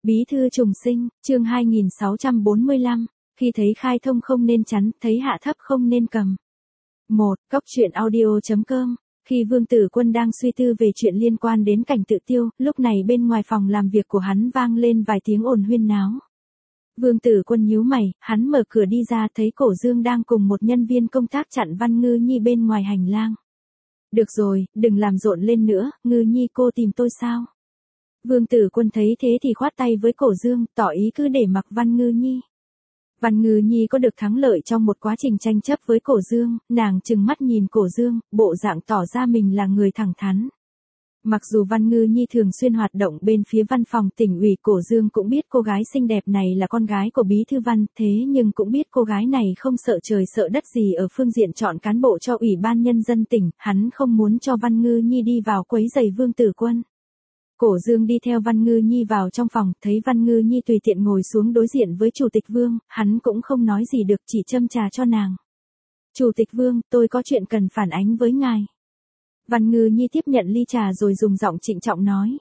Bí thư trùng sinh, chương 2645, khi thấy khai thông không nên chắn, thấy hạ thấp không nên cầm. 1. Cóc truyện audio.com. Khi Vương Tử Quân đang suy tư về chuyện liên quan đến Cảnh Tự Tiêu, lúc này bên ngoài phòng làm việc của hắn vang lên vài tiếng ồn huyên náo. Vương Tử Quân nhíu mày, hắn mở cửa đi ra thấy Cổ Dương đang cùng một nhân viên công tác chặn Văn Ngư Nhi bên ngoài hành lang. Được rồi, đừng làm rộn lên nữa, Ngư Nhi cô tìm tôi sao? Vương Tử Quân thấy thế thì khoát tay với Cổ Dương, tỏ ý cứ để mặc Văn Ngư Nhi. Văn Ngư Nhi có được thắng lợi trong một quá trình tranh chấp với Cổ Dương, nàng trừng mắt nhìn Cổ Dương, bộ dạng tỏ ra mình là người thẳng thắn. Mặc dù Văn Ngư Nhi thường xuyên hoạt động bên phía văn phòng tỉnh ủy, Cổ Dương cũng biết cô gái xinh đẹp này là con gái của Bí thư Văn, thế nhưng cũng biết cô gái này không sợ trời sợ đất gì ở phương diện chọn cán bộ cho Ủy ban Nhân dân tỉnh, hắn không muốn cho Văn Ngư Nhi đi vào quấy rầy Vương Tử Quân. Cổ Dương đi theo Văn Ngư Nhi vào trong phòng, thấy Văn Ngư Nhi tùy tiện ngồi xuống đối diện với Chủ tịch Vương, hắn cũng không nói gì được, chỉ châm trà cho nàng. Chủ tịch Vương, tôi có chuyện cần phản ánh với ngài. Văn Ngư Nhi tiếp nhận ly trà rồi dùng giọng trịnh trọng nói.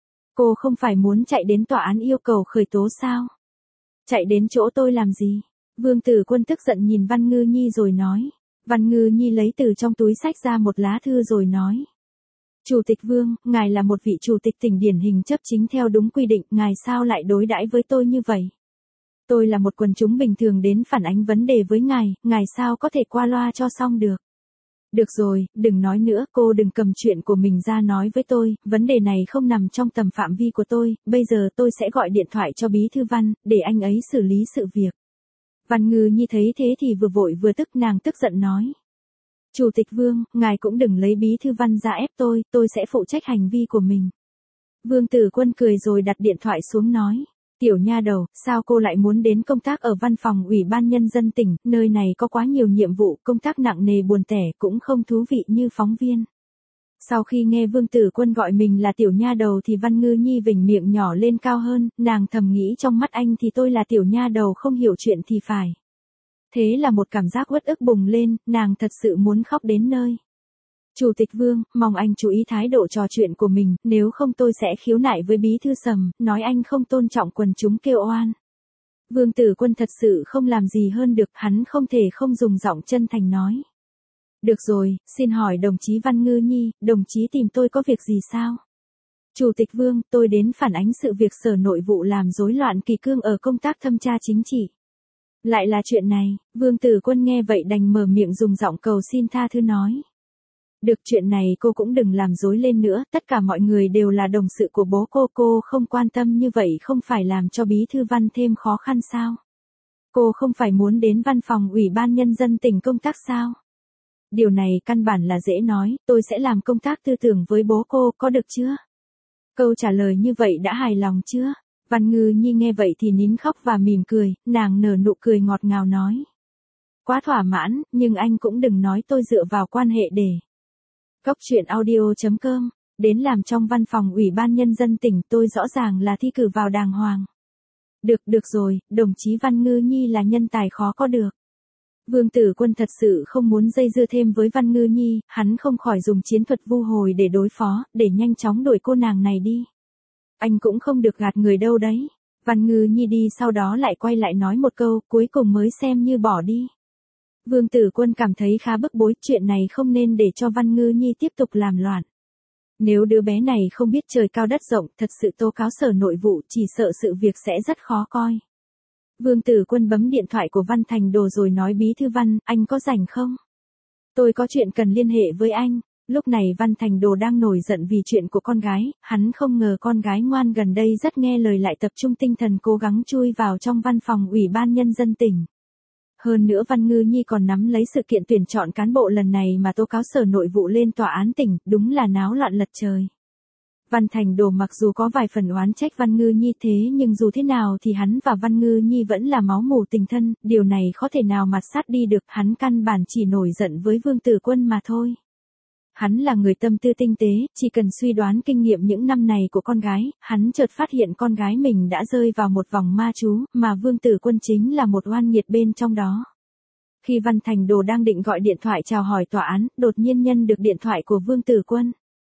Cô không phải muốn chạy đến tòa án yêu cầu khởi tố sao? Chạy đến chỗ tôi làm gì? Vương Tử Quân tức giận nhìn Văn Ngư Nhi rồi nói. Văn Ngư Nhi lấy từ trong túi xách ra một lá thư rồi nói. Chủ tịch Vương, ngài là một vị chủ tịch tỉnh điển hình chấp chính theo đúng quy định, ngài sao lại đối đãi với tôi như vậy? Tôi là một quần chúng bình thường đến phản ánh vấn đề với ngài sao có thể qua loa cho xong được? Được rồi, đừng nói nữa, cô đừng cầm chuyện của mình ra nói với tôi, vấn đề này không nằm trong tầm phạm vi của tôi, bây giờ tôi sẽ gọi điện thoại cho Bí thư Văn, để anh ấy xử lý sự việc. Văn Ngư Nhi thấy thế thì vừa vội vừa tức, nàng tức giận nói. Chủ tịch Vương, ngài cũng đừng lấy Bí thư Văn ra ép tôi sẽ phụ trách hành vi của mình. Vương Tử Quân cười rồi đặt điện thoại xuống nói. Tiểu nha đầu, sao cô lại muốn đến công tác ở văn phòng Ủy ban Nhân dân tỉnh, nơi này có quá nhiều nhiệm vụ, công tác nặng nề buồn tẻ cũng không thú vị như phóng viên. Sau khi nghe Vương Tử Quân gọi mình là tiểu nha đầu thì Văn Ngư Nhi vểnh miệng nhỏ lên cao hơn, nàng thầm nghĩ trong mắt anh thì tôi là tiểu nha đầu không hiểu chuyện thì phải. Thế là một cảm giác uất ức bùng lên, nàng thật sự muốn khóc đến nơi. Chủ tịch Vương, mong anh chú ý thái độ trò chuyện của mình, nếu không tôi sẽ khiếu nại với Bí thư Sầm, nói anh không tôn trọng quần chúng kêu oan. Vương Tử Quân thật sự không làm gì hơn được, hắn không thể không dùng giọng chân thành nói. Được rồi, xin hỏi đồng chí Văn Ngư Nhi, đồng chí tìm tôi có việc gì sao? Chủ tịch Vương, tôi đến phản ánh sự việc Sở Nội vụ làm rối loạn kỷ cương ở công tác thẩm tra chính trị. Lại là chuyện này, Vương Tử Quân nghe vậy đành mở miệng dùng giọng cầu xin tha thứ nói. Được, chuyện này cô cũng đừng làm rối lên nữa, tất cả mọi người đều là đồng sự của bố cô không quan tâm như vậy không phải làm cho Bí thư Văn thêm khó khăn sao? Cô không phải muốn đến văn phòng Ủy ban Nhân dân tỉnh công tác sao? Điều này căn bản là dễ nói, tôi sẽ làm công tác tư tưởng với bố cô, có được chưa? Câu trả lời như vậy đã hài lòng chưa? Văn Ngư Nhi nghe vậy thì nín khóc và mỉm cười, nàng nở nụ cười ngọt ngào nói. Quá thỏa mãn, nhưng anh cũng đừng nói tôi dựa vào quan hệ để. Cóc truyện audio.com, đến làm trong văn phòng Ủy ban Nhân dân tỉnh tôi rõ ràng là thi cử vào đàng hoàng. Được rồi, đồng chí Văn Ngư Nhi là nhân tài khó có được. Vương Tử Quân thật sự không muốn dây dưa thêm với Văn Ngư Nhi, hắn không khỏi dùng chiến thuật vu hồi để đối phó, để nhanh chóng đuổi cô nàng này đi. Anh cũng không được gạt người đâu đấy. Văn Ngư Nhi đi sau đó lại quay lại nói một câu, cuối cùng mới xem như bỏ đi. Vương Tử Quân cảm thấy khá bức bối, chuyện này không nên để cho Văn Ngư Nhi tiếp tục làm loạn. Nếu đứa bé này không biết trời cao đất rộng, thật sự tố cáo Sở Nội vụ, chỉ sợ sự việc sẽ rất khó coi. Vương Tử Quân bấm điện thoại của Văn Thành Đồ rồi nói. Bí thư Văn, anh có rảnh không? Tôi có chuyện cần liên hệ với anh. Lúc này Văn Thành Đồ đang nổi giận vì chuyện của con gái, hắn không ngờ con gái ngoan gần đây rất nghe lời lại tập trung tinh thần cố gắng chui vào trong văn phòng Ủy ban Nhân dân tỉnh. Hơn nữa Văn Ngư Nhi còn nắm lấy sự kiện tuyển chọn cán bộ lần này mà tố cáo Sở Nội vụ lên tòa án tỉnh, đúng là náo loạn lật trời. Văn Thành Đồ mặc dù có vài phần oán trách Văn Ngư Nhi thế nhưng dù thế nào thì hắn và Văn Ngư Nhi vẫn là máu mủ tình thân, điều này khó thể nào mạt sát đi được, hắn căn bản chỉ nổi giận với Vương Tử Quân mà thôi. Hắn là người tâm tư tinh tế, chỉ cần suy đoán kinh nghiệm những năm này của con gái, hắn chợt phát hiện con gái mình đã rơi vào một vòng ma chú, mà Vương Tử Quân chính là một oan nghiệt bên trong đó. Khi Văn Thành Đồ đang định gọi điện thoại chào hỏi tòa án, đột nhiên nhận được điện thoại của Vương Tử Quân.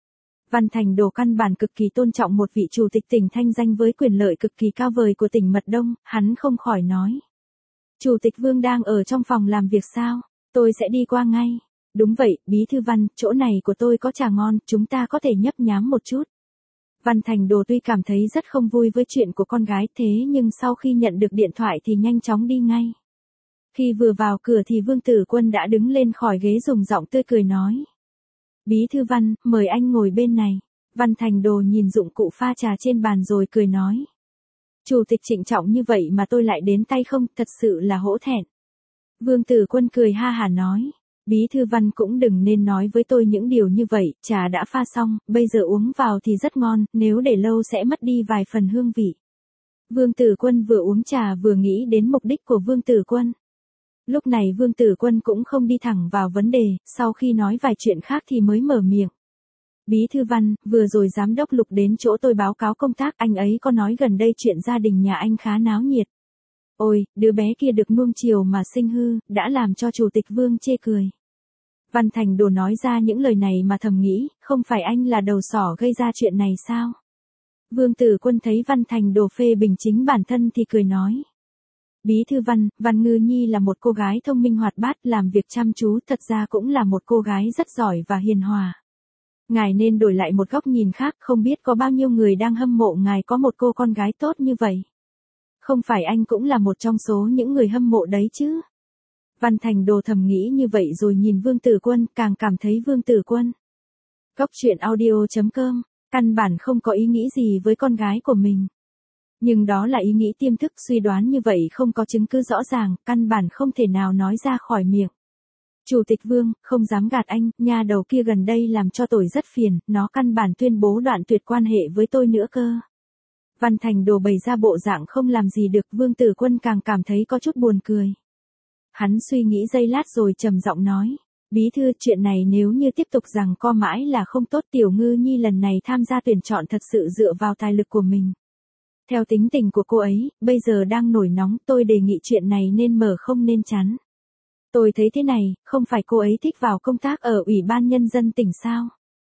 Văn Thành Đồ căn bản cực kỳ tôn trọng một vị chủ tịch tỉnh thanh danh với quyền lợi cực kỳ cao vời của tỉnh Mật Đông, hắn không khỏi nói. Chủ tịch Vương đang ở trong phòng làm việc sao? Tôi sẽ đi qua ngay. Đúng vậy, Bí thư Văn, chỗ này của tôi có trà ngon, chúng ta có thể nhấp nhám một chút. Văn Thành Đồ tuy cảm thấy rất không vui với chuyện của con gái thế nhưng sau khi nhận được điện thoại thì nhanh chóng đi ngay. Khi vừa vào cửa thì Vương Tử Quân đã đứng lên khỏi ghế dùng giọng tươi cười nói. Bí thư Văn, mời anh ngồi bên này. Văn Thành Đồ nhìn dụng cụ pha trà trên bàn rồi cười nói. Chủ tịch trịnh trọng như vậy mà tôi lại đến tay không, thật sự là hổ thẹn. Vương Tử Quân cười ha hả nói. Bí thư Văn cũng đừng nên nói với tôi những điều như vậy, trà đã pha xong, bây giờ uống vào thì rất ngon, nếu để lâu sẽ mất đi vài phần hương vị. Vương Tử Quân vừa uống trà vừa nghĩ đến mục đích của Vương Tử Quân. Lúc này Vương Tử Quân cũng không đi thẳng vào vấn đề, sau khi nói vài chuyện khác thì mới mở miệng. Bí thư Văn, vừa rồi giám đốc Lục đến chỗ tôi báo cáo công tác, anh ấy có nói gần đây chuyện gia đình nhà anh khá náo nhiệt. Ôi, đứa bé kia được nuông chiều mà sinh hư, đã làm cho chủ tịch Vương chê cười. Văn Thành Đồ nói ra những lời này mà thầm nghĩ, không phải anh là đầu sỏ gây ra chuyện này sao? Vương Tử Quân thấy Văn Thành Đồ phê bình chính bản thân thì cười nói. Bí thư Văn, Văn Ngư Nhi là một cô gái thông minh hoạt bát, làm việc chăm chú, thật ra cũng là một cô gái rất giỏi và hiền hòa. Ngài nên đổi lại một góc nhìn khác, không biết có bao nhiêu người đang hâm mộ ngài có một cô con gái tốt như vậy. Không phải anh cũng là một trong số những người hâm mộ đấy chứ? Văn Thành Đồ thầm nghĩ như vậy rồi nhìn Vương Tử Quân, càng cảm thấy Vương Tử Quân. Cốc truyện audio.com, căn bản không có ý nghĩ gì với con gái của mình. Nhưng đó là ý nghĩ tiềm thức, suy đoán như vậy không có chứng cứ rõ ràng, căn bản không thể nào nói ra khỏi miệng. Chủ tịch Vương, không dám gạt anh, nha đầu kia gần đây làm cho tôi rất phiền, nó căn bản tuyên bố đoạn tuyệt quan hệ với tôi nữa cơ. Văn Thành Đồ bày ra bộ dạng không làm gì được, Vương Tử Quân càng cảm thấy có chút buồn cười. Hắn suy nghĩ giây lát rồi trầm giọng nói. Bí thư, chuyện này nếu như tiếp tục rằng co mãi là không tốt, Tiểu Ngư Nhi lần này tham gia tuyển chọn thật sự dựa vào tài lực của mình. Theo tính tình của cô ấy, bây giờ đang nổi nóng, tôi đề nghị chuyện này nên mở không nên chắn. Tôi thấy thế này, không phải cô ấy thích vào công tác ở Ủy ban Nhân dân tỉnh sao?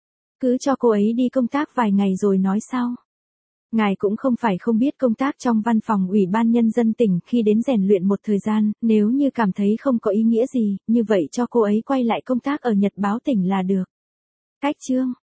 Cứ cho cô ấy đi công tác vài ngày rồi nói sau. Ngài cũng không phải không biết công tác trong văn phòng Ủy ban Nhân dân tỉnh, khi đến rèn luyện một thời gian, nếu như cảm thấy không có ý nghĩa gì, như vậy cho cô ấy quay lại công tác ở Nhật báo tỉnh là được. Cách chương